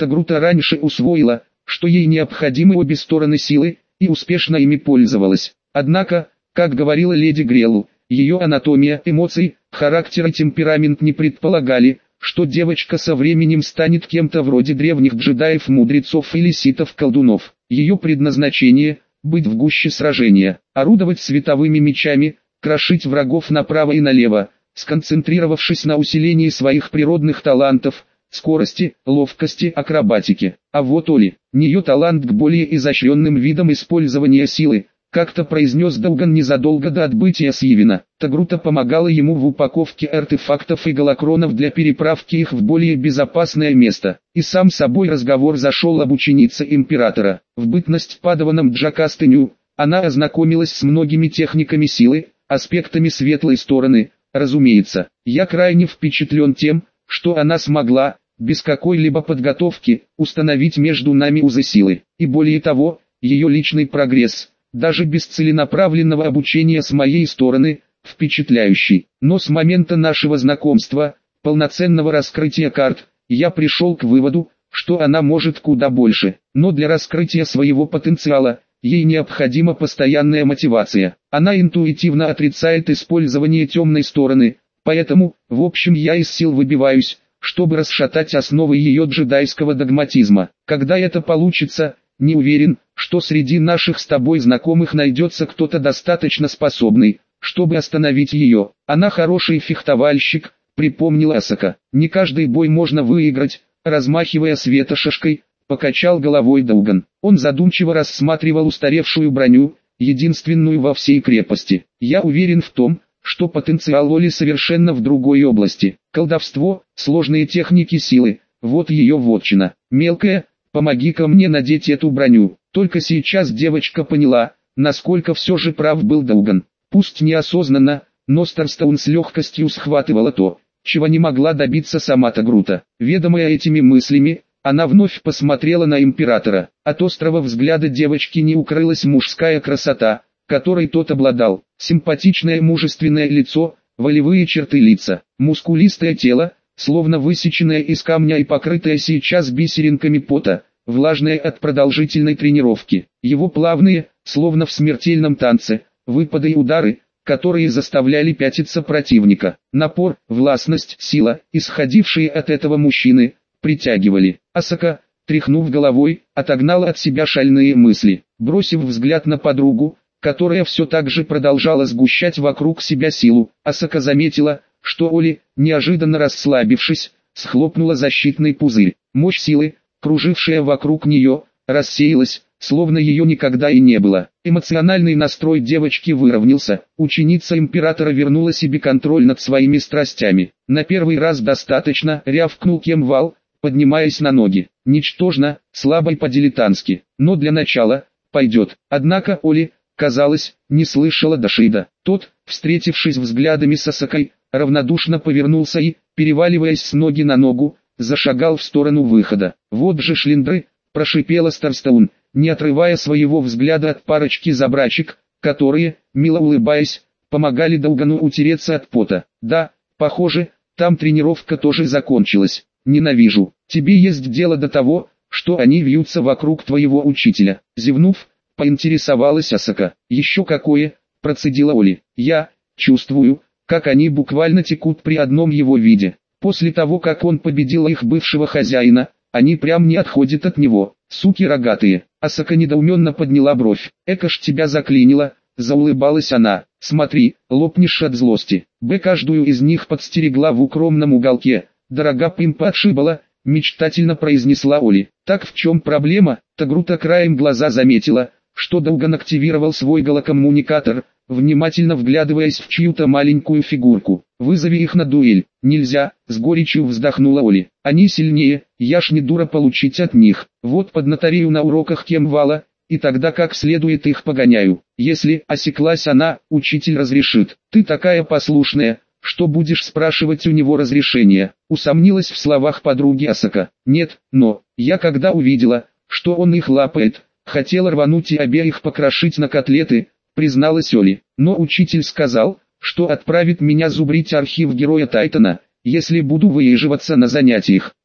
Тагрута раньше усвоила, что ей необходимы обе стороны силы, и успешно ими пользовалась. Однако, как говорила леди Грелу, ее анатомия, эмоции, характер и темперамент не предполагали, что девочка со временем станет кем-то вроде древних джедаев, мудрецов или ситов-колдунов. Ее предназначение – быть в гуще сражения, орудовать световыми мечами, крошить врагов направо и налево, сконцентрировавшись на усилении своих природных талантов, скорости, ловкости, акробатики. А вот Оли, нее талант к более изощренным видам использования силы, как-то произнес Долган незадолго до отбытия с Йивина. Тагрута помогала ему в упаковке артефактов и голокронов для переправки их в более безопасное место. И сам собой разговор зашел об ученице императора. В бытность падаваном Джакастыню, она ознакомилась с многими техниками силы, аспектами светлой стороны. Разумеется, я крайне впечатлен тем, что она смогла, без какой-либо подготовки, установить между нами узы силы. И более того, ее личный прогресс, даже без целенаправленного обучения с моей стороны, впечатляющий. Но с момента нашего знакомства, полноценного раскрытия карт, я пришел к выводу, что она может куда больше. Но для раскрытия своего потенциала, ей необходима постоянная мотивация. Она интуитивно отрицает использование темной стороны, поэтому, в общем, я из сил выбиваюсь, чтобы расшатать основы ее джедайского догматизма. Когда это получится, не уверен, что среди наших с тобой знакомых найдется кто-то достаточно способный, чтобы остановить ее. Она хороший фехтовальщик, припомнила Асака. Не каждый бой можно выиграть, размахивая светошашкой, покачал головой Долган. Он задумчиво рассматривал устаревшую броню, единственную во всей крепости. Я уверен в том, что потенциал Оли совершенно в другой области. Колдовство, сложные техники силы, вот ее вотчина. Мелкая, помоги-ка мне надеть эту броню. Только сейчас девочка поняла, насколько все же прав был Долган. Пусть неосознанно, но Старстоун с легкостью схватывала то, чего не могла добиться сама Тагрута. Ведомая этими мыслями, она вновь посмотрела на императора. От острого взгляда девочки не укрылась мужская красота, которой тот обладал. Симпатичное мужественное лицо, волевые черты лица, мускулистое тело, словно высеченное из камня и покрытое сейчас бисеринками пота, влажное от продолжительной тренировки. Его плавные, словно в смертельном танце, выпады и удары, которые заставляли пятиться противника. Напор, властность, сила, исходившие от этого мужчины, притягивали. Асака, тряхнув головой, отогнала от себя шальные мысли. Бросив взгляд на подругу, которая все так же продолжала сгущать вокруг себя силу, Асака заметила, что Оли, неожиданно расслабившись, схлопнула защитный пузырь. Мощь силы, кружившая вокруг нее, рассеялась, словно ее никогда и не было. Эмоциональный настрой девочки выровнялся, ученица императора вернула себе контроль над своими страстями. На первый раз достаточно, рявкнул Кемвал, поднимаясь на ноги. Ничтожно, слабо и по-дилетантски, но для начала, пойдет. Однако Оли, казалось, не слышала Дашида. Тот, встретившись взглядами с Асакой, равнодушно повернулся и, переваливаясь с ноги на ногу, зашагал в сторону выхода. Вот же шлиндры, прошипела Старстоун, не отрывая своего взгляда от парочки забрачек, которые, мило улыбаясь, помогали Долгану утереться от пота. Да, похоже, там тренировка тоже закончилась. Ненавижу. Тебе есть дело до того, что они вьются вокруг твоего учителя. Зевнув, поинтересовалась Асака. Еще какое, процедила Оли. Я чувствую, как они буквально текут при одном его виде. После того, как он победил их бывшего хозяина, они прям не отходят от него. Суки рогатые. Асака недоуменно подняла бровь. Эка ж тебя заклинило, заулыбалась она. Смотри, лопнешь от злости. Каждую из них подстерегла в укромном уголке. Дорога пимпа отшибала, мечтательно произнесла Оли. Так в чем проблема? Тагрута краем глаза заметила, что Долган активировал свой голокоммуникатор, внимательно вглядываясь в чью-то маленькую фигурку. Вызови их на дуэль. Нельзя, с горечью вздохнула Оли. Они сильнее, я ж не дура получить от них. Вот поднаторею на уроках Кемвала, и тогда как следует их погоняю. Если, осеклась она, учитель разрешит. Ты такая послушная, что будешь спрашивать у него разрешения. Усомнилась в словах подруги Асака. Нет, но, я когда увидела, что он их лапает, хотела рвануть и обеих покрошить на котлеты, призналась Оли. Но учитель сказал, что отправит меня зубрить архив героя Тайтана, если буду выезживаться на занятиях.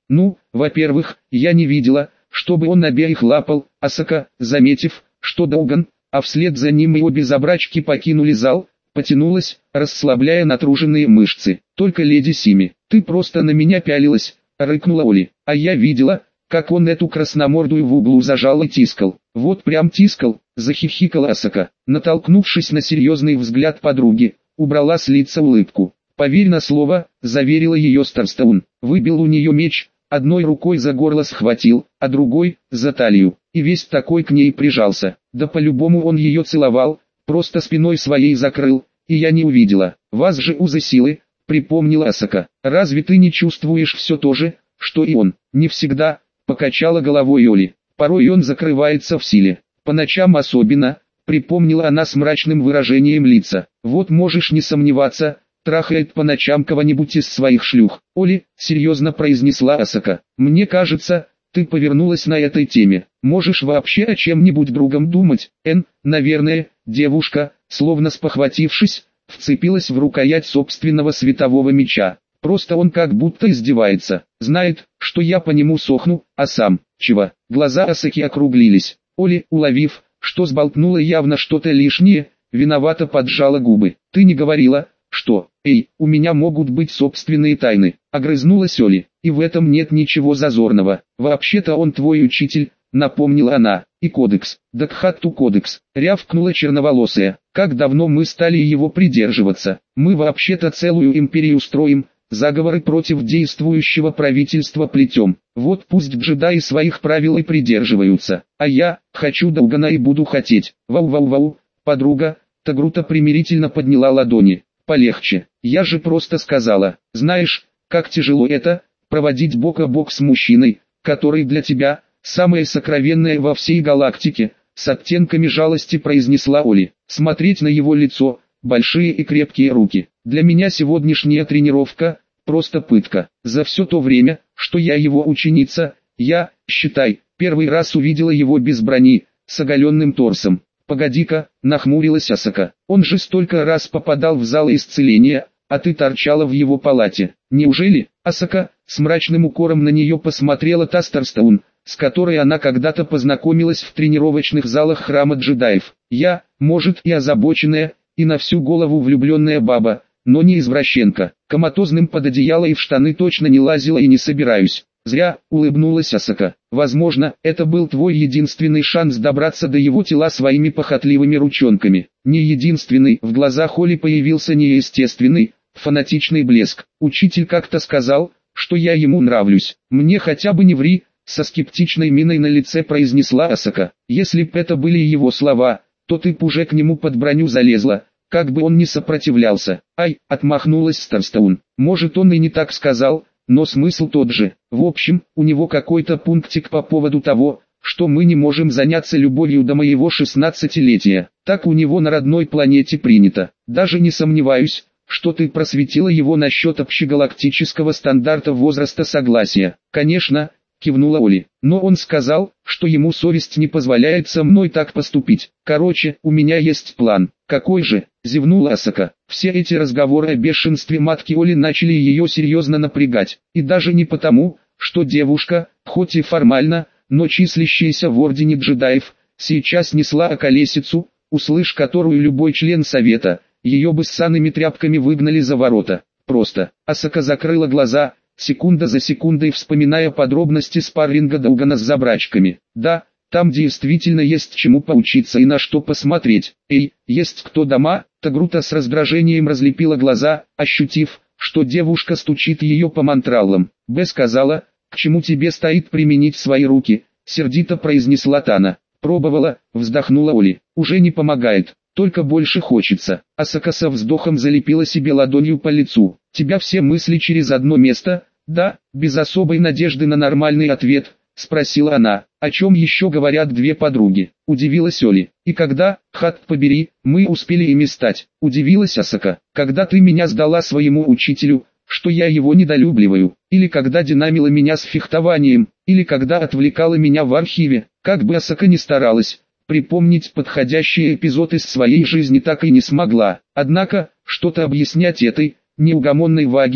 Ну, во-первых, я не видела, чтобы он обеих лапал. Асака, заметив, что Дауган, а вслед за ним и обе забрачки покинули зал, потянулась, расслабляя натруженные мышцы. Только леди Сими, ты просто на меня пялилась, рыкнула Оли. А я видела, как он эту красномордую в углу зажал и тискал. Вот прям тискал, захихикала Асака, натолкнувшись на серьезный взгляд подруги, убрала с лица улыбку. Поверь на слово, заверила ее Старстоун. Выбил у нее меч, одной рукой за горло схватил, а другой — за талию, и весь такой к ней прижался. Да по-любому он ее целовал, просто спиной своей закрыл, и я не увидела. Вас же узы силы, припомнила Асака. Разве ты не чувствуешь все то же, что и он? Не всегда, покачала головой Оли. Порой он закрывается в силе. По ночам особенно, припомнила она с мрачным выражением лица. Вот можешь не сомневаться, трахает по ночам кого-нибудь из своих шлюх. Оли, серьезно произнесла Асака. Мне кажется, ты повернулась на этой теме. Можешь вообще о чем-нибудь другом думать. Наверное, девушка, словно спохватившись, вцепилась в рукоять собственного светового меча. Просто он как будто издевается. Знает, что я по нему сохну, а сам, чего? Глаза Асаки округлились. Оли, уловив, что сболтнула явно что-то лишнее, виновато поджала губы. Ты не говорила, что, у меня могут быть собственные тайны, огрызнулась Оли, и в этом нет ничего зазорного. Вообще-то он твой учитель, напомнила она, и кодекс, Дакхатту кодекс, рявкнула черноволосая. Как давно мы стали его придерживаться? Мы вообще-то целую империю строим, заговоры против действующего правительства плетем. Вот пусть джедаи своих правил и придерживаются, а я хочу Даугана и буду хотеть. Вау-вау-вау, подруга, Тагрута примирительно подняла ладони. Полегче, я же просто сказала. Знаешь, как тяжело это, проводить бок о бок с мужчиной, который для тебя, самое сокровенное во всей галактике, с оттенками жалости произнесла Оли. Смотреть на его лицо, большие и крепкие руки. Для меня сегодняшняя тренировка, просто пытка. За все то время, что я его ученица, я, считай, первый раз увидела его без брони, с оголенным торсом. Погоди-ка, нахмурилась Асака. Он же столько раз попадал в зал исцеления, а ты торчала в его палате. Неужели? Асака, с мрачным укором на нее посмотрела та Старстоун, с которой она когда-то познакомилась в тренировочных залах храма джедаев. Я, может, и озабоченная, и на всю голову влюбленная баба, но не извращенка. Коматозным под одеяло и в штаны точно не лазила и не собираюсь. Зря, улыбнулась Асака. Возможно, это был твой единственный шанс добраться до его тела своими похотливыми ручонками. Не единственный, в глазах Оли появился неестественный, фанатичный блеск. Учитель как-то сказал, что я ему нравлюсь. Мне хотя бы не ври, со скептичной миной на лице произнесла Асака. Если б это были его слова, то ты б уже к нему под броню залезла, как бы он ни сопротивлялся. Ай, отмахнулась Старстоун. Может, он и не так сказал, но смысл тот же. В общем, у него какой-то пунктик по поводу того, что мы не можем заняться любовью до моего 16-летия. Так у него на родной планете принято. Даже не сомневаюсь, что ты просветила его насчет общегалактического стандарта возраста согласия. Конечно, кивнула Оли. Но он сказал, что ему совесть не позволяет со мной так поступить. Короче, у меня есть план. Какой же? Зевнула Асака. Все эти разговоры о бешенстве матки Оли начали ее серьезно напрягать. И даже не потому, что девушка, хоть и формально, но числящаяся в ордене джедаев, сейчас несла околесицу, услышь которую любой член совета, ее бы с санными тряпками выгнали за ворота. Просто. Асака закрыла глаза, секунда за секундой вспоминая подробности спарринга Даугана с забрачками. Да, там действительно есть чему поучиться и на что посмотреть. Есть кто дома? Тагрута с раздражением разлепила глаза, ощутив, что девушка стучит ее по мантралам. Б сказала, к чему тебе стоит применить свои руки, сердито произнесла Тана. Пробовала, вздохнула Оли. Уже не помогает, только больше хочется. Асака со вздохом залепила себе ладонью по лицу. Тебя все мысли через одно место? Да, без особой надежды на нормальный ответ, спросила она. О чем еще говорят две подруги? Удивилась Оли. И когда, хат побери, мы успели ими стать? Удивилась Асака. Когда ты меня сдала своему учителю, что я его недолюбливаю, или когда динамила меня с фехтованием, или когда отвлекала меня в архиве. Как бы Асака ни старалась, припомнить подходящий эпизод из своей жизни так и не смогла. Однако, что-то объяснять этой неугомонной вагине,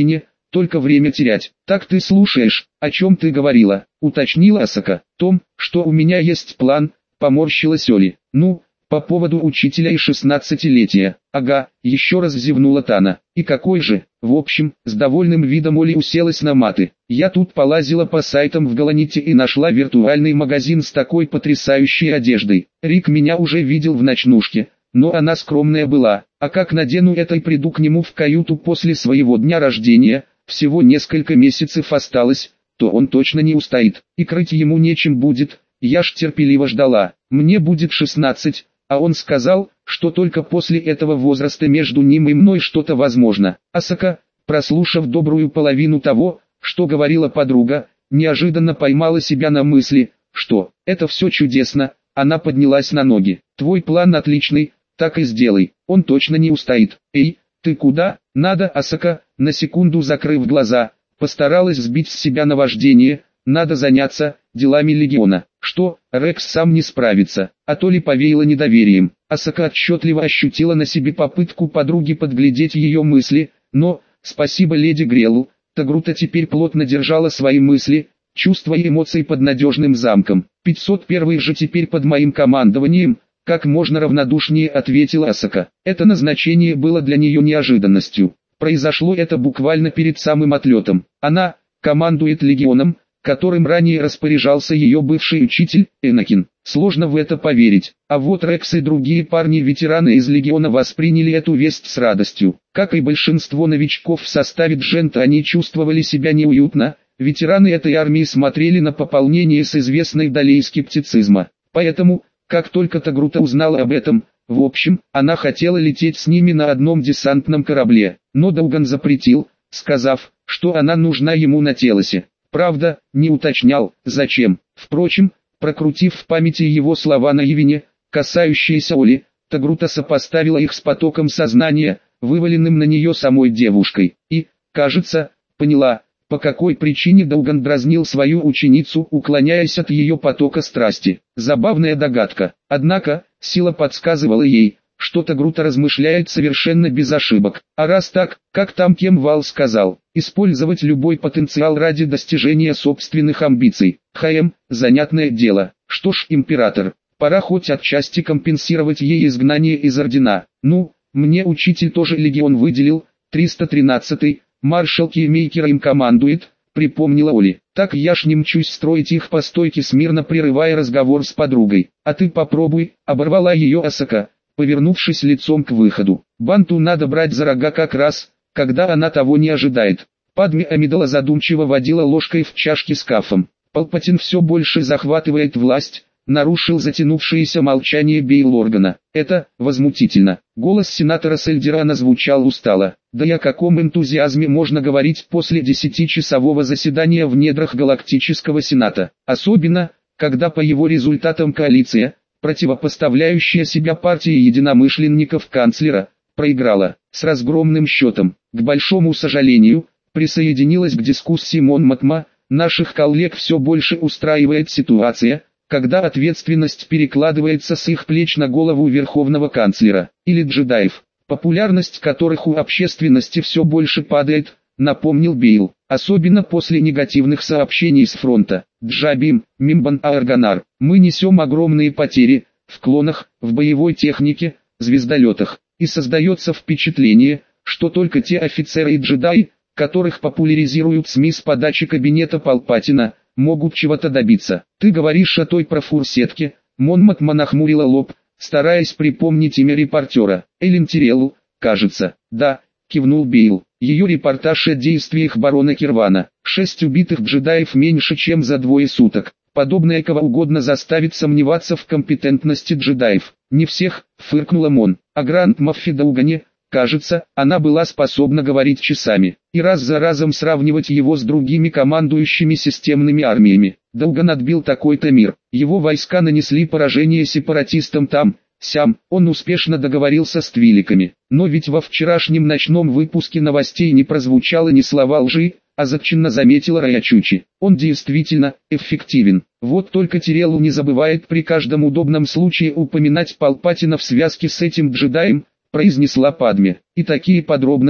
только время терять. Так ты слушаешь, о чем ты говорила, уточнила Асака. Том, что у меня есть план, поморщилась Оли. Ну, по поводу учителя и 16-летия. Ага, еще раз зевнула Тана. И какой же? В общем, с довольным видом Оли уселась на маты. Я тут полазила по сайтам в Галаните и нашла виртуальный магазин с такой потрясающей одеждой. Рик меня уже видел в ночнушке, но она скромная была. А как надену это и приду к нему в каюту после своего дня рождения, всего несколько месяцев осталось, то он точно не устоит. И крыть ему нечем будет. Я ж терпеливо ждала. Мне будет 16. А он сказал, что только после этого возраста между ним и мной что-то возможно. Асака, прослушав добрую половину того, что говорила подруга, неожиданно поймала себя на мысли, что это все чудесно. Она поднялась на ноги. Твой план отличный, так и сделай, он точно не устоит. Эй, ты куда? Надо, Асака, на секунду закрыв глаза, постаралась сбить с себя наваждение. Надо заняться делами легиона. Что, Рекс сам не справится, а то ли повеяло недоверием. Асака отчетливо ощутила на себе попытку подруги подглядеть ее мысли, но, спасибо леди Грелу, Тагрута теперь плотно держала свои мысли, чувства и эмоции под надежным замком. 501 же теперь под моим командованием, как можно равнодушнее ответила Асака. Это назначение было для нее неожиданностью. Произошло это буквально перед самым отлетом. Она командует легионом, которым ранее распоряжался ее бывший учитель, Энакин. Сложно в это поверить. А вот Рекс и другие парни-ветераны из легиона восприняли эту весть с радостью. Как и большинство новичков в составе Джента, они чувствовали себя неуютно. Ветераны этой армии смотрели на пополнение с известной долей скептицизма. Поэтому, как только Тагрута узнала об этом, в общем, она хотела лететь с ними на одном десантном корабле. Но Долган запретил, сказав, что она нужна ему на Телосе. Правда, не уточнял, зачем. Впрочем, прокрутив в памяти его слова на Явине, касающиеся Оли, Тагрута сопоставила их с потоком сознания, вываленным на нее самой девушкой. И, кажется, поняла, по какой причине Долган дразнил свою ученицу, уклоняясь от ее потока страсти. Забавная догадка. Однако, сила подсказывала ей, что Тагрута размышляет совершенно без ошибок. А раз так, как там Кемвал сказал, использовать любой потенциал ради достижения собственных амбиций. Занятное дело. Что ж, император, пора хоть отчасти компенсировать ей изгнание из ордена. Ну, мне учитель тоже легион выделил, 313-й, маршал Кеймейкер им командует, припомнила Оли. Так я ж не мчусь строить их по стойке смирно, прерывая разговор с подругой. А ты попробуй, оборвала ее Асака, повернувшись лицом к выходу. Банту надо брать за рога как раз, когда она того не ожидает. Падме Амидала задумчиво водила ложкой в чашке с кафом. Палпатин все больше захватывает власть, нарушил затянувшееся молчание Бейл Органа. Это возмутительно. Голос сенатора Сельдерана звучал устало. Да и о каком энтузиазме можно говорить после 10-часового заседания в недрах Галактического Сената? Особенно, когда по его результатам коалиция, противопоставляющая себя партии единомышленников канцлера, проиграла с разгромным счетом. К большому сожалению, присоединилась к дискуссии Мон Матма. Наших коллег все больше устраивает ситуация, когда ответственность перекладывается с их плеч на голову верховного канцлера или джедаев, популярность которых у общественности все больше падает, напомнил Бейл, особенно после негативных сообщений с фронта. Джабим, Мимбан Арганар, мы несем огромные потери в клонах, в боевой технике, звездолетах, и создается впечатление, что только те офицеры и джедаи, которых популяризируют СМИ с подачи кабинета Палпатина, могут чего-то добиться. Ты говоришь о той профурсетке? Мон Матма нахмурила лоб, стараясь припомнить имя репортера. Эллен Тиреллу, кажется. Да, кивнул Бейл. Ее репортаж о действиях барона Кирвана. 6 убитых джедаев меньше, чем за 2 суток. Подобное кого угодно заставит сомневаться в компетентности джедаев. Не всех, фыркнула Мон. А Гранд Моффи Долгане, кажется, она была способна говорить часами, и раз за разом сравнивать его с другими командующими системными армиями. Долган отбил такой-то мир, его войска нанесли поражение сепаратистам там, сям, он успешно договорился с твиликами. Но ведь во вчерашнем ночном выпуске новостей не прозвучало ни слова лжи, озадаченно заметила Раячучи. Он действительно эффективен. Вот только Тиреллу не забывает при каждом удобном случае упоминать Палпатина в связке с этим джедаем, произнесла Падме. И такие подробности,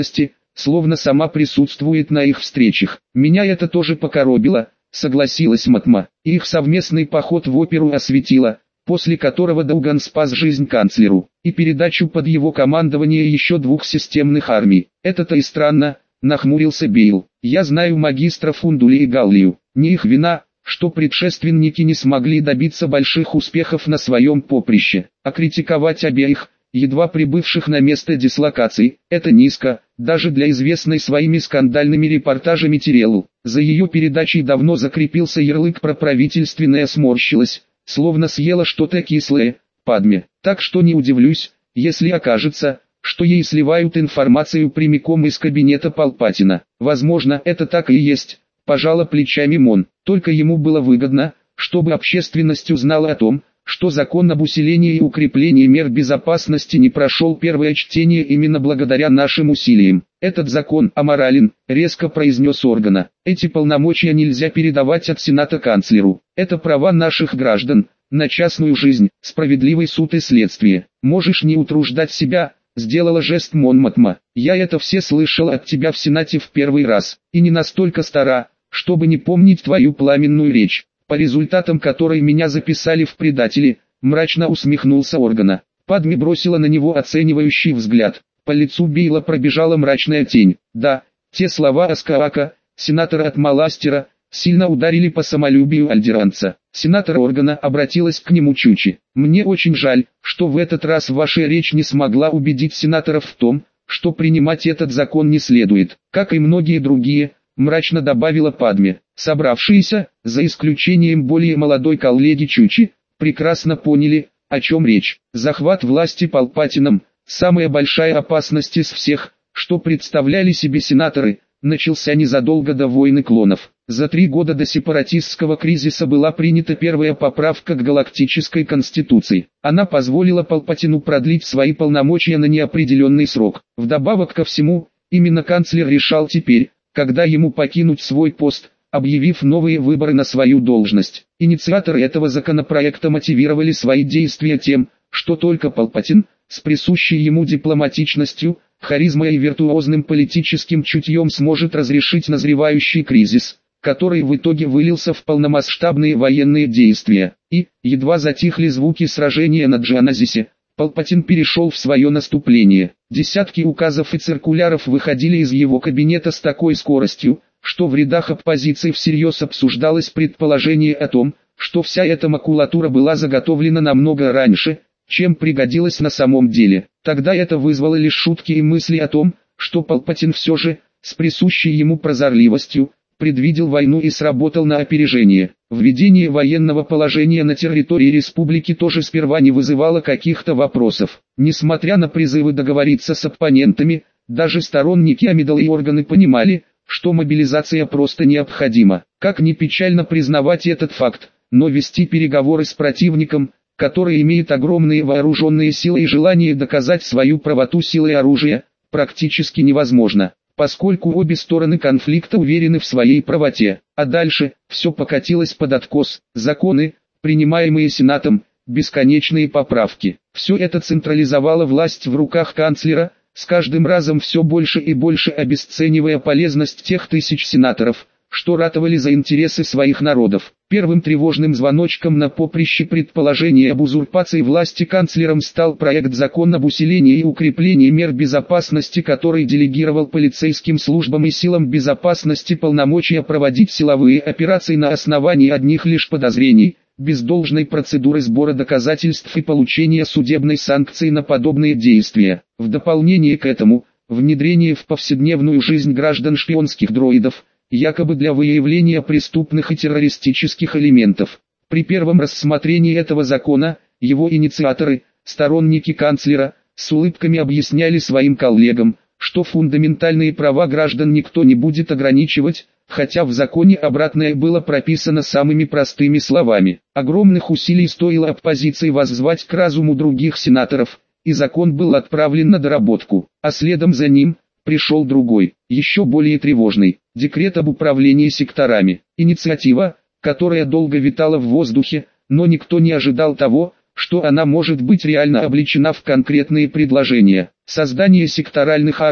словно сама присутствует на их встречах. Меня это тоже покоробило, согласилась Матма. Их совместный поход в оперу осветило, после которого Дауган спас жизнь канцлеру, и передачу под его командование еще 2 системных армий. Это-то и странно, нахмурился Бейл. Я знаю магистра Фундули и Галлию. Не их вина, что предшественники не смогли добиться больших успехов на своем поприще, а критиковать обеих, едва прибывших на место дислокации, это низко, даже для известной своими скандальными репортажами Тиреллу. За ее передачей давно закрепился ярлык «проправительственная» сморщилась, словно съела что-то кислое, Падме. Так что не удивлюсь, если окажется, что ей сливают информацию прямиком из кабинета Палпатина. Возможно, это так и есть, пожала плечами Мон. Только ему было выгодно, чтобы общественность узнала о том, что закон об усилении и укреплении мер безопасности не прошел первое чтение именно благодаря нашим усилиям. Этот закон аморален, резко произнес Органа. Эти полномочия нельзя передавать от Сената канцлеру. Это права наших граждан, на частную жизнь, справедливый суд и следствие. Можешь не утруждать себя, сделала жест Мон Матма. Я это все слышал от тебя в Сенате в первый раз, и не настолько стара, чтобы не помнить твою пламенную речь, по результатам которой меня записали в предатели, мрачно усмехнулся Органа. Падме бросила на него оценивающий взгляд. По лицу Бейла пробежала мрачная тень. Да, те слова Аскаака, сенатора от Маластера, сильно ударили по самолюбию альдеранца. Сенатор Органа обратилась к нему Чучи. Мне очень жаль, что в этот раз ваша речь не смогла убедить сенаторов в том, что принимать этот закон не следует, как и многие другие, мрачно добавила Падме. Собравшиеся, за исключением более молодой коллеги Чучи, прекрасно поняли, о чем речь. Захват власти Палпатином, самая большая опасность из всех, что представляли себе сенаторы, начался незадолго до войны клонов. За 3 года до сепаратистского кризиса была принята первая поправка к галактической конституции. Она позволила Палпатину продлить свои полномочия на неопределенный срок. Вдобавок ко всему, именно канцлер решал теперь, когда ему покинуть свой пост, объявив новые выборы на свою должность. Инициаторы этого законопроекта мотивировали свои действия тем, что только Палпатин, с присущей ему дипломатичностью, харизмой и виртуозным политическим чутьем сможет разрешить назревающий кризис, который в итоге вылился в полномасштабные военные действия. И, едва затихли звуки сражения на Джаназисе, Палпатин перешел в свое наступление. Десятки указов и циркуляров выходили из его кабинета с такой скоростью, что в рядах оппозиции всерьез обсуждалось предположение о том, что вся эта макулатура была заготовлена намного раньше, чем пригодилась на самом деле. Тогда это вызвало лишь шутки и мысли о том, что Палпатин все же, с присущей ему прозорливостью, предвидел войну и сработал на опережение. Введение военного положения на территории республики тоже сперва не вызывало каких-то вопросов. Несмотря на призывы договориться с оппонентами, даже сторонники Амидала и Органы понимали, что мобилизация просто необходима. Как ни печально признавать этот факт, но вести переговоры с противником, который имеет огромные вооруженные силы и желание доказать свою правоту силой оружия, практически невозможно, поскольку обе стороны конфликта уверены в своей правоте. А дальше, все покатилось под откос, законы, принимаемые Сенатом, бесконечные поправки. Все это централизовало власть в руках канцлера, с каждым разом все больше и больше обесценивая полезность тех тысяч сенаторов, что ратовали за интересы своих народов. Первым тревожным звоночком на поприще предположения об узурпации власти канцлером стал проект закона об усилении и укреплении мер безопасности, который делегировал полицейским службам и силам безопасности полномочия проводить силовые операции на основании одних лишь подозрений, без должной процедуры сбора доказательств и получения судебной санкции на подобные действия. В дополнение к этому, внедрение в повседневную жизнь граждан шпионских дроидов, якобы для выявления преступных и террористических элементов. При первом рассмотрении этого закона, его инициаторы, сторонники канцлера, с улыбками объясняли своим коллегам, что фундаментальные права граждан никто не будет ограничивать, хотя в законе обратное было прописано самыми простыми словами. Огромных усилий стоило оппозиции воззвать к разуму других сенаторов, и закон был отправлен на доработку, а следом за ним пришел другой, еще более тревожный, декрет об управлении секторами. Инициатива, которая долго витала в воздухе, но никто не ожидал того, что она может быть реально облечена в конкретные предложения. Создание секторальных армий,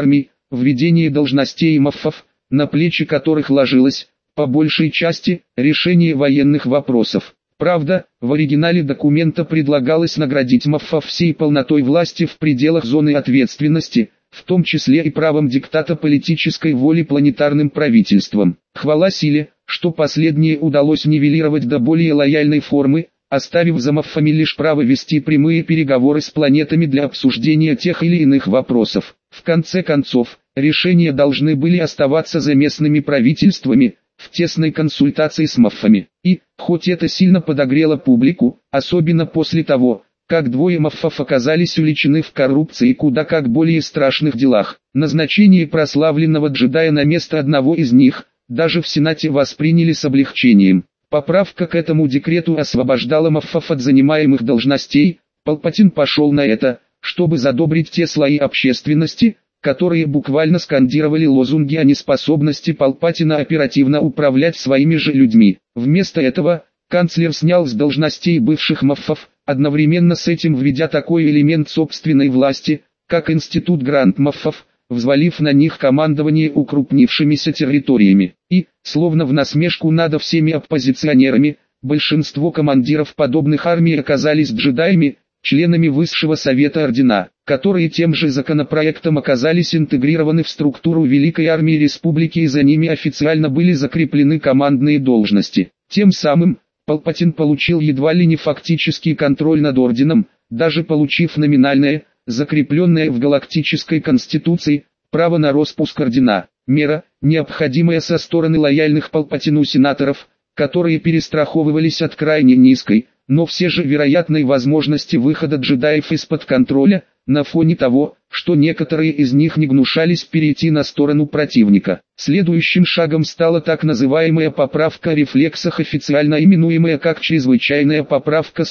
введение должностей имамов, на плечи которых ложилось, по большей части, решение военных вопросов. Правда, в оригинале документа предлагалось наградить имамов всей полнотой власти в пределах зоны ответственности, в том числе и правом диктата политической воли планетарным правительством. Хвала силе, что последнее удалось нивелировать до более лояльной формы, оставив за имамами лишь право вести прямые переговоры с планетами для обсуждения тех или иных вопросов. В конце концов, решения должны были оставаться за местными правительствами, в тесной консультации с имамами. И, хоть это сильно подогрело публику, особенно после того, как двое имамов оказались уличены в коррупции и куда как более страшных делах, назначение прославленного джедая на место одного из них, даже в Сенате восприняли с облегчением. Поправка к этому декрету освобождала имамов от занимаемых должностей. Палпатин пошел на это, чтобы задобрить те слои общественности, которые буквально скандировали лозунги о неспособности Палпатина оперативно управлять своими же людьми. Вместо этого, канцлер снял с должностей бывших имамов, одновременно с этим введя такой элемент собственной власти, как институт гранд-имамов, взвалив на них командование укрупнившимися территориями. И, словно в насмешку над всеми оппозиционерами, большинство командиров подобных армий оказались джедаями, членами Высшего Совета Ордена, которые тем же законопроектом оказались интегрированы в структуру Великой Армии Республики и за ними официально были закреплены командные должности. Тем самым, Палпатин получил едва ли не фактический контроль над Орденом, даже получив номинальное, закрепленное в Галактической Конституции, право на распуск Ордена, мера, необходимая со стороны лояльных Палпатину сенаторов, которые перестраховывались от крайне низкой, но все же вероятной возможности выхода джедаев из-под контроля, на фоне того, что некоторые из них не гнушались перейти на сторону противника. Следующим шагом стала так называемая поправка о рефлексах, официально именуемая как чрезвычайная поправка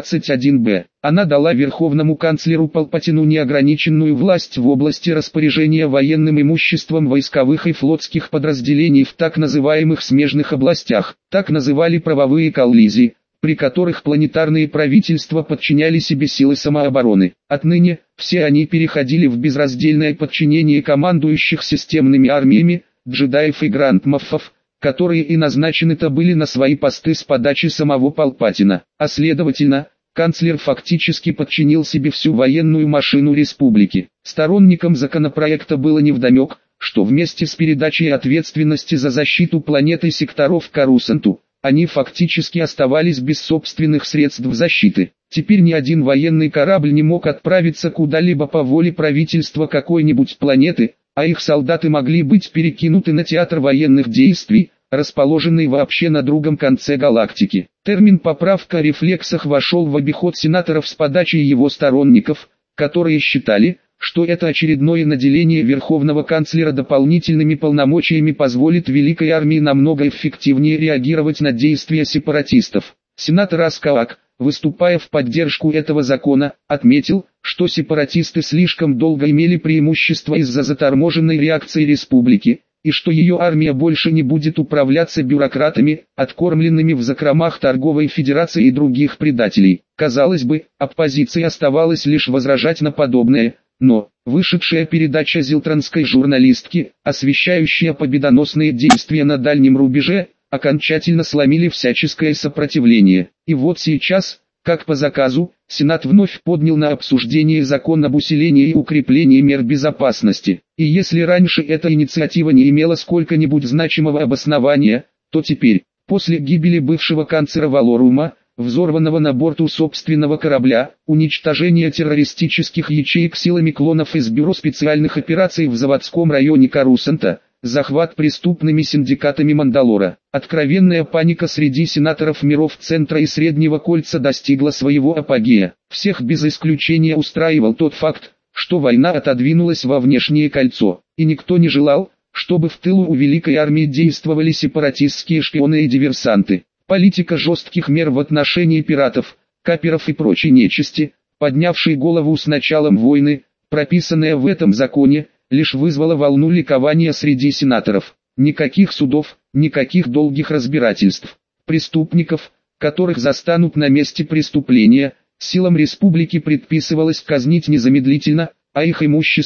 121-Б. Она дала верховному канцлеру Палпатину неограниченную власть в области распоряжения военным имуществом войсковых и флотских подразделений в так называемых смежных областях. Так называли правовые коллизии, при которых планетарные правительства подчиняли себе силы самообороны. Отныне, все они переходили в безраздельное подчинение командующих системными армиями, джедаев и гранд-имамов, которые и назначены-то были на свои посты с подачи самого Палпатина. А следовательно, канцлер фактически подчинил себе всю военную машину республики. Сторонникам законопроекта было невдомек, что вместе с передачей ответственности за защиту планеты секторов Корусанту, они фактически оставались без собственных средств защиты. Теперь ни один военный корабль не мог отправиться куда-либо по воле правительства какой-нибудь планеты, а их солдаты могли быть перекинуты на театр военных действий, расположенный вообще на другом конце галактики. Термин «поправка о рефлексах» вошел в обиход сенаторов с подачи его сторонников, которые считали, что это очередное наделение верховного канцлера дополнительными полномочиями позволит Великой Армии намного эффективнее реагировать на действия сепаратистов. Сенатор Аскаак, выступая в поддержку этого закона, отметил, что сепаратисты слишком долго имели преимущество из-за заторможенной реакции республики, и что ее армия больше не будет управляться бюрократами, откормленными в закромах торговой федерации и других предателей. Казалось бы, оппозиции оставалось лишь возражать на подобное. Но, вышедшая передача зилтранской журналистки, освещающая победоносные действия на дальнем рубеже, окончательно сломили всяческое сопротивление. И вот сейчас, как по заказу, Сенат вновь поднял на обсуждение закон об усилении и укреплении мер безопасности. И если раньше эта инициатива не имела сколько-нибудь значимого обоснования, то теперь, после гибели бывшего канцлера Валорума, взорванного на борту собственного корабля, уничтожение террористических ячеек силами клонов из Бюро специальных операций в заводском районе Корусанта, захват преступными синдикатами Мандалора, откровенная паника среди сенаторов миров Центра и Среднего Кольца достигла своего апогея. Всех без исключения устраивал тот факт, что война отодвинулась во внешнее кольцо, и никто не желал, чтобы в тылу у Великой Армии действовали сепаратистские шпионы и диверсанты. Политика жестких мер в отношении пиратов, каперов и прочей нечисти, поднявшей голову с началом войны, прописанная в этом законе, лишь вызвала волну ликования среди сенаторов. Никаких судов, никаких долгих разбирательств. Преступников, которых застанут на месте преступления, силам республики предписывалось казнить незамедлительно, а их имущество,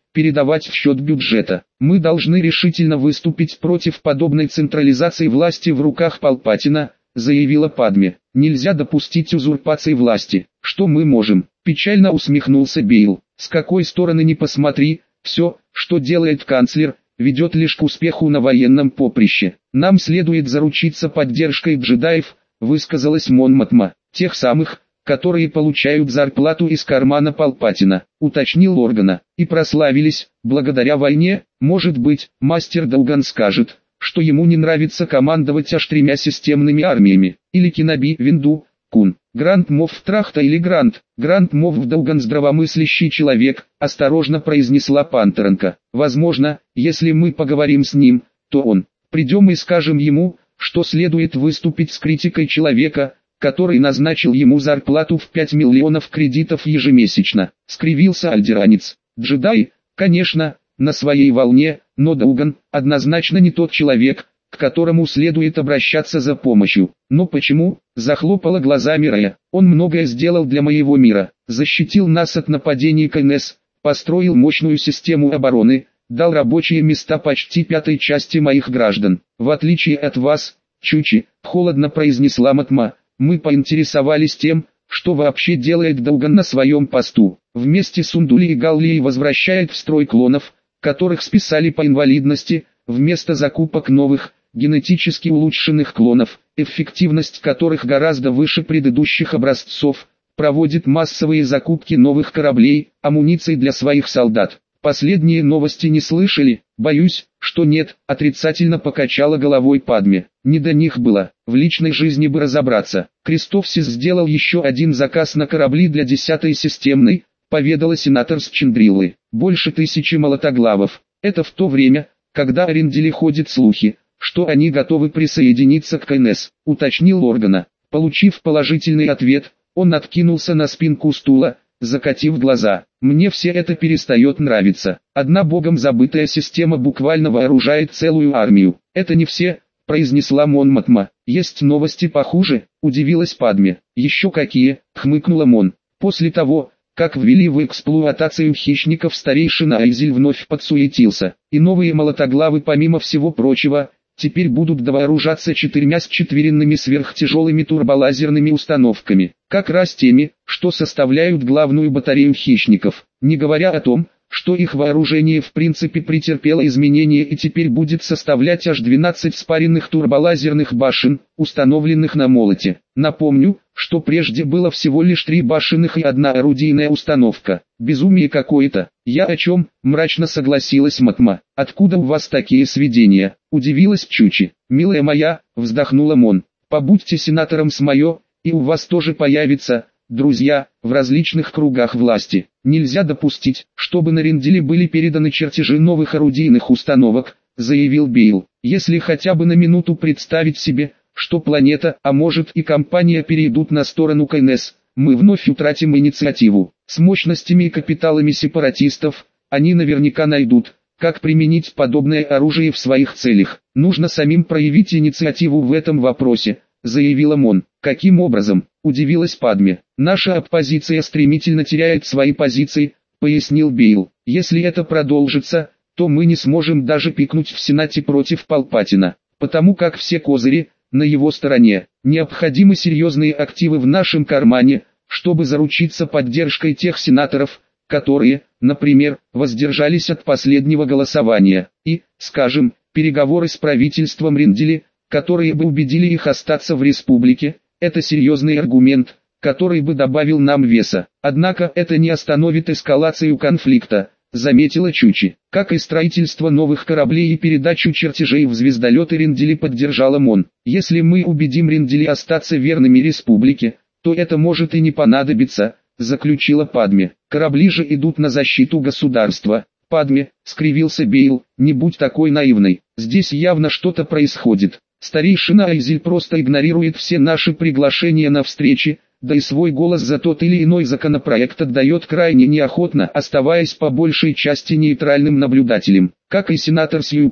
передавать в счет бюджета. Мы должны решительно выступить против подобной централизации власти в руках Палпатина, заявила Падме. Нельзя допустить узурпации власти. Что мы можем? Печально усмехнулся Бейл. С какой стороны ни посмотри, все, что делает канцлер, ведет лишь к успеху на военном поприще. Нам следует заручиться поддержкой джедаев, высказалась Мон Мотма, тех самых, которые получают зарплату из кармана Палпатина, уточнил Органа, и прославились, благодаря войне. Может быть, мастер Долган скажет, что ему не нравится командовать аж 3 системными армиями, или Киноби Винду, Кун, Гранд Мофф Трахта или Гранд Мофф Долган здравомыслящий человек, осторожно произнесла Пантеренко. Возможно, если мы поговорим с ним, то он, придем и скажем ему, что следует выступить с критикой человека, который назначил ему зарплату в 5 миллионов кредитов ежемесячно, скривился альдеранец. Джедай, конечно, на своей волне, но Долган однозначно не тот человек, к которому следует обращаться за помощью. Но почему? Захлопала глазами Рая. Он многое сделал для моего мира, защитил нас от нападений КНС, построил мощную систему обороны, дал рабочие места почти 1/5 части моих граждан. В отличие от вас, Чучи, холодно произнесла Матма, мы поинтересовались тем, что вообще делает Долган на своем посту. Вместе с Ундули и Галлией возвращает в строй клонов, которых списали по инвалидности, вместо закупок новых, генетически улучшенных клонов, эффективность которых гораздо выше предыдущих образцов, проводит массовые закупки новых кораблей, амуниции для своих солдат. Последние новости не слышали? Боюсь, что нет, отрицательно покачала головой Падме. Не до них было, в личной жизни бы разобраться. Крестовсис сделал еще один заказ на корабли для 10-й системной, поведала сенатор с Чендриллы. Больше 1000 молотоглавов. Это в то время, когда о Ринделе ходят слухи, что они готовы присоединиться к КНС, уточнил Органа. Получив положительный ответ, он откинулся на спинку стула, закатив глаза. Мне все это перестает нравиться. Одна богом забытая система буквально вооружает целую армию. Это не все, произнесла Мон Мотма. Есть новости похуже, удивилась Падме. Еще какие, хмыкнула Мон. После того, как ввели в эксплуатацию хищников, старейшина Айзель вновь подсуетился. И новые молотоглавы, помимо всего прочего, теперь будут довооружаться 4 счетверенными сверхтяжелыми турболазерными установками, как раз теми, что составляют главную батарею хищников, не говоря о том, что их вооружение в принципе претерпело изменения и теперь будет составлять аж 12 спаренных турболазерных башен, установленных на молоте. Напомню, что прежде было всего лишь 3 башенных и 1 орудийная установка. Безумие какое-то. Я о чем? Мрачно согласилась Матма. Откуда у вас такие сведения? Удивилась Чучи. Милая моя, вздохнула Мон. Побудьте сенатором с моё, и у вас тоже появится, друзья, в различных кругах власти. Нельзя допустить, чтобы на Ринделе были переданы чертежи новых орудийных установок, заявил Бейл. Если хотя бы на минуту представить себе, что планета, а может и компания перейдут на сторону КНС, мы вновь утратим инициативу. С мощностями и капиталами сепаратистов, они наверняка найдут, как применить подобное оружие в своих целях. Нужно самим проявить инициативу в этом вопросе, заявила Мон. Каким образом? Удивилась Падме. Наша оппозиция стремительно теряет свои позиции, пояснил Бейл. Если это продолжится, то мы не сможем даже пикнуть в Сенате против Палпатина, потому как все козыри на его стороне. Необходимы серьезные активы в нашем кармане, чтобы заручиться поддержкой тех сенаторов, которые, например, воздержались от последнего голосования, и, скажем, переговоры с правительством Риндели, которые бы убедили их остаться в республике. Это серьезный аргумент, который бы добавил нам веса. Однако это не остановит эскалацию конфликта, заметила Чучи. Как и строительство новых кораблей и передачу чертежей в звездолеты Риндели, поддержала Мон. Если мы убедим Риндели остаться верными республике, то это может и не понадобиться, заключила Падме. Корабли же идут на защиту государства. Падме, скривился Бейл, не будь такой наивной. Здесь явно что-то происходит. Старейшина Айзель просто игнорирует все наши приглашения на встречи, да и свой голос за тот или иной законопроект отдает крайне неохотно, оставаясь по большей части нейтральным наблюдателем. Как и сенатор Сьюпи,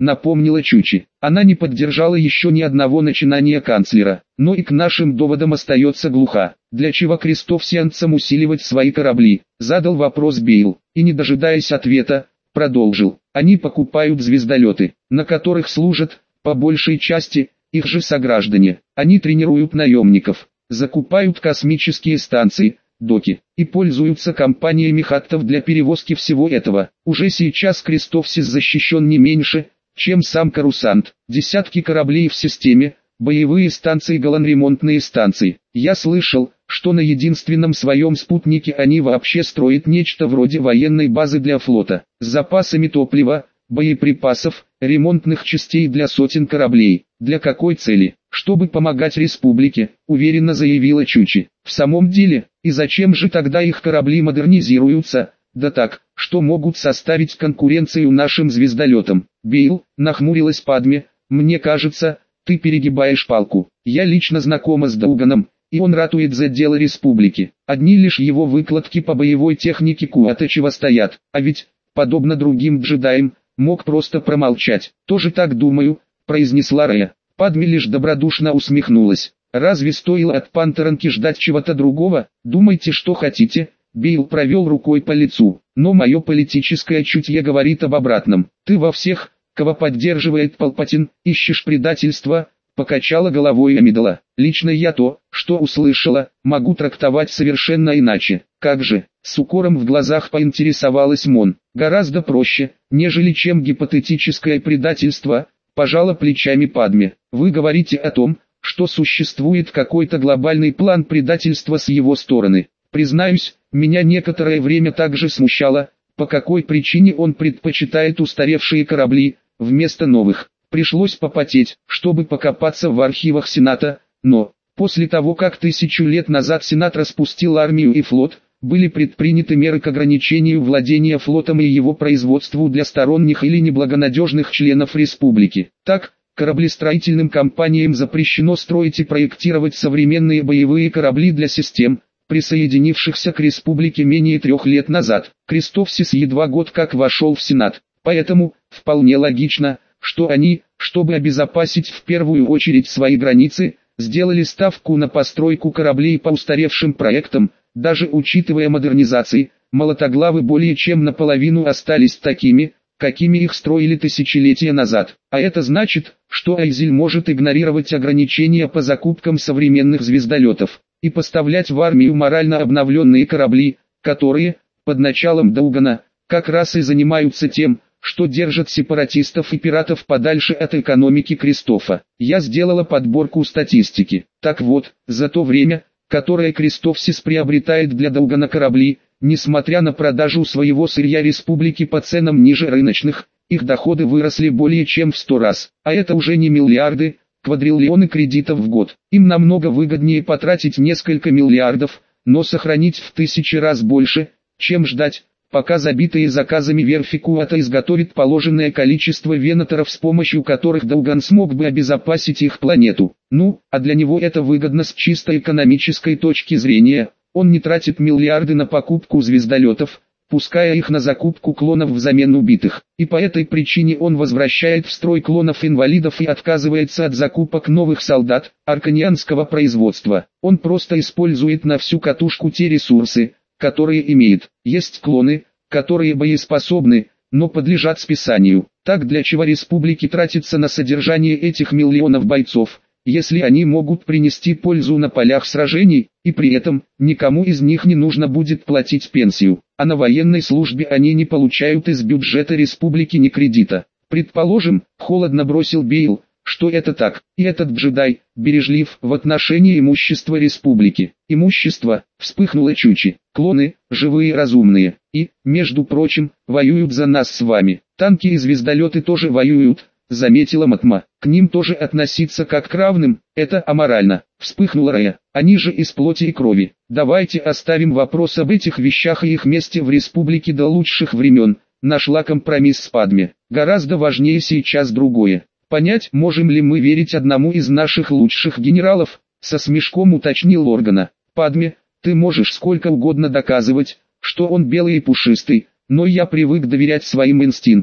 напомнила Чучи. Она не поддержала еще ни одного начинания канцлера, но и к нашим доводам остается глуха. Для чего крестовсианцам усиливать свои корабли? Задал вопрос Бейл, и не дожидаясь ответа, продолжил. Они покупают звездолеты, на которых служат, по большей части, их же сограждане. Они тренируют наемников, закупают космические станции, доки, и пользуются компаниями хаттов для перевозки всего этого. Уже сейчас Крестовсис защищен не меньше, чем сам Корусант. Десятки кораблей в системе, боевые станции, галанремонтные станции. Я слышал, что на единственном своем спутнике они вообще строят нечто вроде военной базы для флота, с запасами топлива, боеприпасов, ремонтных частей для сотен кораблей. Для какой цели? Чтобы помогать республике, уверенно заявила Чучи. В самом деле, и зачем же тогда их корабли модернизируются? Да так, что могут составить конкуренцию нашим звездолетам. Бейл, нахмурилась Падме, мне кажется, ты перегибаешь палку. Я лично знакома с Дауганом, и он ратует за дело республики. Одни лишь его выкладки по боевой технике куда-то чего стоят, а ведь, подобно другим джедаям, мог просто промолчать. Тоже так думаю, произнесла Рея. Падме лишь добродушно усмехнулась. Разве стоило от Пантеранки ждать чего-то другого? Думайте, что хотите. Бейл провел рукой по лицу, но мое политическое чутье говорит об обратном. Ты во всех, кого поддерживает Палпатин, ищешь предательства, покачала головой Амидала. Лично я то, что услышала, могу трактовать совершенно иначе. Как же, с укором в глазах поинтересовалась Мон. Гораздо проще, нежели чем гипотетическое предательство, пожала плечами Падме. Вы говорите о том, что существует какой-то глобальный план предательства с его стороны. Признаюсь, меня некоторое время также смущало, по какой причине он предпочитает устаревшие корабли, вместо новых. Пришлось попотеть, чтобы покопаться в архивах Сената, но, после того как 1000 лет назад Сенат распустил армию и флот, были предприняты меры к ограничению владения флотом и его производству для сторонних или неблагонадежных членов республики. Так, кораблестроительным компаниям запрещено строить и проектировать современные боевые корабли для систем, присоединившихся к республике менее 3 лет назад. Крестовсис едва год как вошел в Сенат, поэтому, вполне логично, что они, чтобы обезопасить в первую очередь свои границы, сделали ставку на постройку кораблей по устаревшим проектам. Даже учитывая модернизации, молотоглавы более чем наполовину остались такими, какими их строили тысячелетия назад. А это значит, что Айзель может игнорировать ограничения по закупкам современных звездолетов и поставлять в армию морально обновленные корабли, которые, под началом Даугана, как раз и занимаются тем, что держат сепаратистов и пиратов подальше от экономики Кристофа. Я сделала подборку статистики. Так вот, за то время, которое Крестовсис приобретает для Даугана корабли, несмотря на продажу своего сырья республике по ценам ниже рыночных, их доходы выросли более чем в 100 раз. А это уже не миллиарды, квадриллионы кредитов в год. Им намного выгоднее потратить несколько миллиардов, но сохранить в 1000 раз больше, чем ждать, пока забитые заказами верфи Куата изготовит положенное количество венаторов, с помощью которых Дауган смог бы обезопасить их планету. Ну, а для него это выгодно с чисто экономической точки зрения. Он не тратит миллиарды на покупку звездолетов, пуская их на закупку клонов взамен убитых. И по этой причине он возвращает в строй клонов-инвалидов и отказывается от закупок новых солдат, арканианского производства. Он просто использует на всю катушку те ресурсы, которые имеет. Есть клоны, которые боеспособны, но подлежат списанию. Так для чего республики тратится на содержание этих миллионов бойцов, если они могут принести пользу на полях сражений, и при этом, никому из них не нужно будет платить пенсию, а на военной службе они не получают из бюджета республики ни кредита. Предположим, холодно бросил Бейл, что это так, и этот джедай, бережлив в отношении имущества республики. Имущество, вспыхнула Чучи, клоны, живые и разумные, и, между прочим, воюют за нас с вами. Танки и звездолеты тоже воюют, заметила Матма. К ним тоже относиться как к равным, это аморально. Вспыхнула Рая. Они же из плоти и крови. Давайте оставим вопрос об этих вещах и их месте в республике до лучших времен. Нашла компромисс с Падме. Гораздо важнее сейчас другое. Понять, можем ли мы верить одному из наших лучших генералов, со смешком уточнил Органа. Падме, ты можешь сколько угодно доказывать, что он белый и пушистый, но я привык доверять своим инстинктам.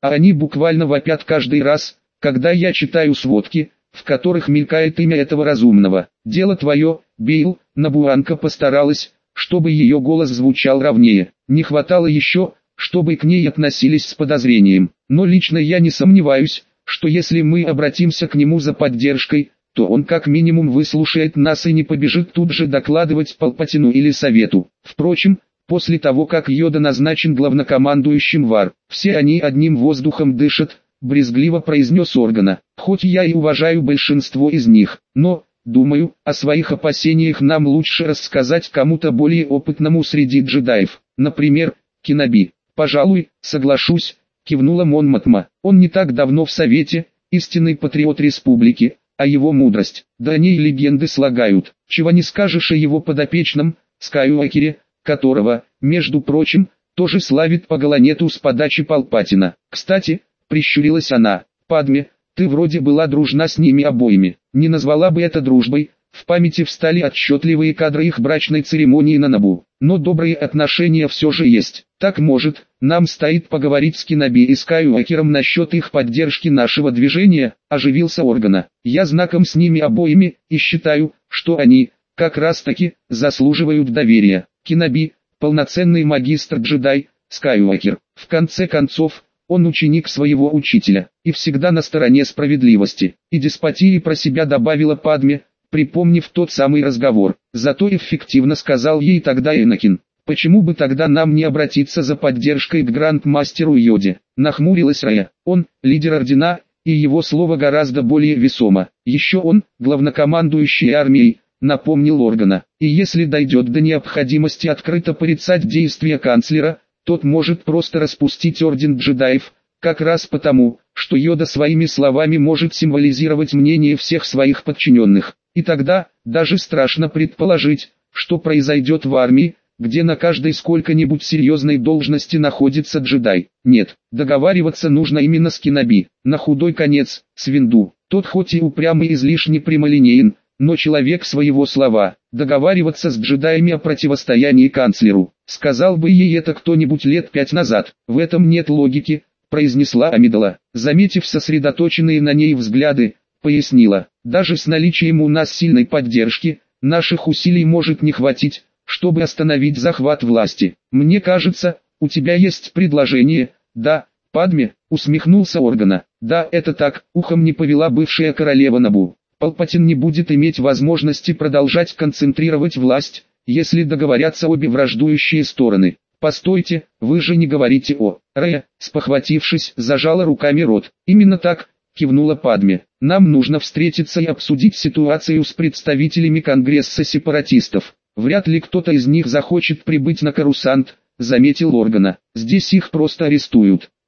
а они буквально вопят каждый раз, когда я читаю сводки, в которых мелькает имя этого разумного. Дело твое, Бейл. Набуанка постаралась, чтобы ее голос звучал ровнее. Не хватало еще, чтобы к ней относились с подозрением. Но лично я не сомневаюсь, что если мы обратимся к нему за поддержкой, то он как минимум выслушает нас и не побежит тут же докладывать Палпатину или Совету. Впрочем, после того как Йода назначен главнокомандующим ВАР, все они одним воздухом дышат, брезгливо произнес Органа. Хоть я и уважаю большинство из них, но, думаю, о своих опасениях нам лучше рассказать кому-то более опытному среди джедаев, например, Кеноби. Пожалуй, соглашусь, кивнула Мон Мотма. Он не так давно в Совете, истинный патриот республики, а его мудрость, да о ней легенды слагают. Чего не скажешь о его подопечном, Скайуокере, которого, между прочим, тоже славит по Галанету с подачи Палпатина. Кстати, прищурилась она, Падме, ты вроде была дружна с ними обоими. Не назвала бы это дружбой, в памяти встали отчетливые кадры их брачной церемонии на Набу. Но добрые отношения все же есть. Так может, нам стоит поговорить с Кеноби и Скайуокером насчет их поддержки нашего движения, оживился Органа. Я знаком с ними обоими, и считаю, что они, как раз таки, заслуживают доверия. Кеноби, полноценный магистр-джедай, Скайуокер, в конце концов, он ученик своего учителя, и всегда на стороне справедливости. И деспотии про себя добавила Падме, припомнив тот самый разговор. Зато эффективно сказал ей тогда Энакин. Почему бы тогда нам не обратиться за поддержкой к грандмастеру Йоде? Нахмурилась Рая. Он, лидер ордена, и его слово гораздо более весомо. Еще он, главнокомандующий армией, напомнил Органа. И если дойдет до необходимости открыто порицать действия канцлера, тот может просто распустить орден джедаев, как раз потому, что Йода своими словами может символизировать мнение всех своих подчиненных. И тогда, даже страшно предположить, что произойдет в армии, где на каждой сколько-нибудь серьезной должности находится джедай. Нет, договариваться нужно именно с Кеноби, на худой конец, с Винду. Тот хоть и упрямый и излишне прямолинеен, но человек своего слова. Договариваться с джедаями о противостоянии канцлеру. Сказал бы ей это кто-нибудь лет 5 назад. В этом нет логики, произнесла Амидала. Заметив сосредоточенные на ней взгляды, пояснила. Даже с наличием у нас сильной поддержки, наших усилий может не хватить, чтобы остановить захват власти. Мне кажется, у тебя есть предложение, да, Падме, усмехнулся Органа. Да, это так, ухом не повела бывшая королева Набу. Палпатин не будет иметь возможности продолжать концентрировать власть, если договорятся обе враждующие стороны. Постойте, вы же не говорите о... Рэя, спохватившись, зажала руками рот. Именно так, кивнула Падме. Нам нужно встретиться и обсудить ситуацию с представителями Конгресса сепаратистов. Вряд ли кто-то из них захочет прибыть на Корусант, заметил Органа. Здесь их просто арестуют.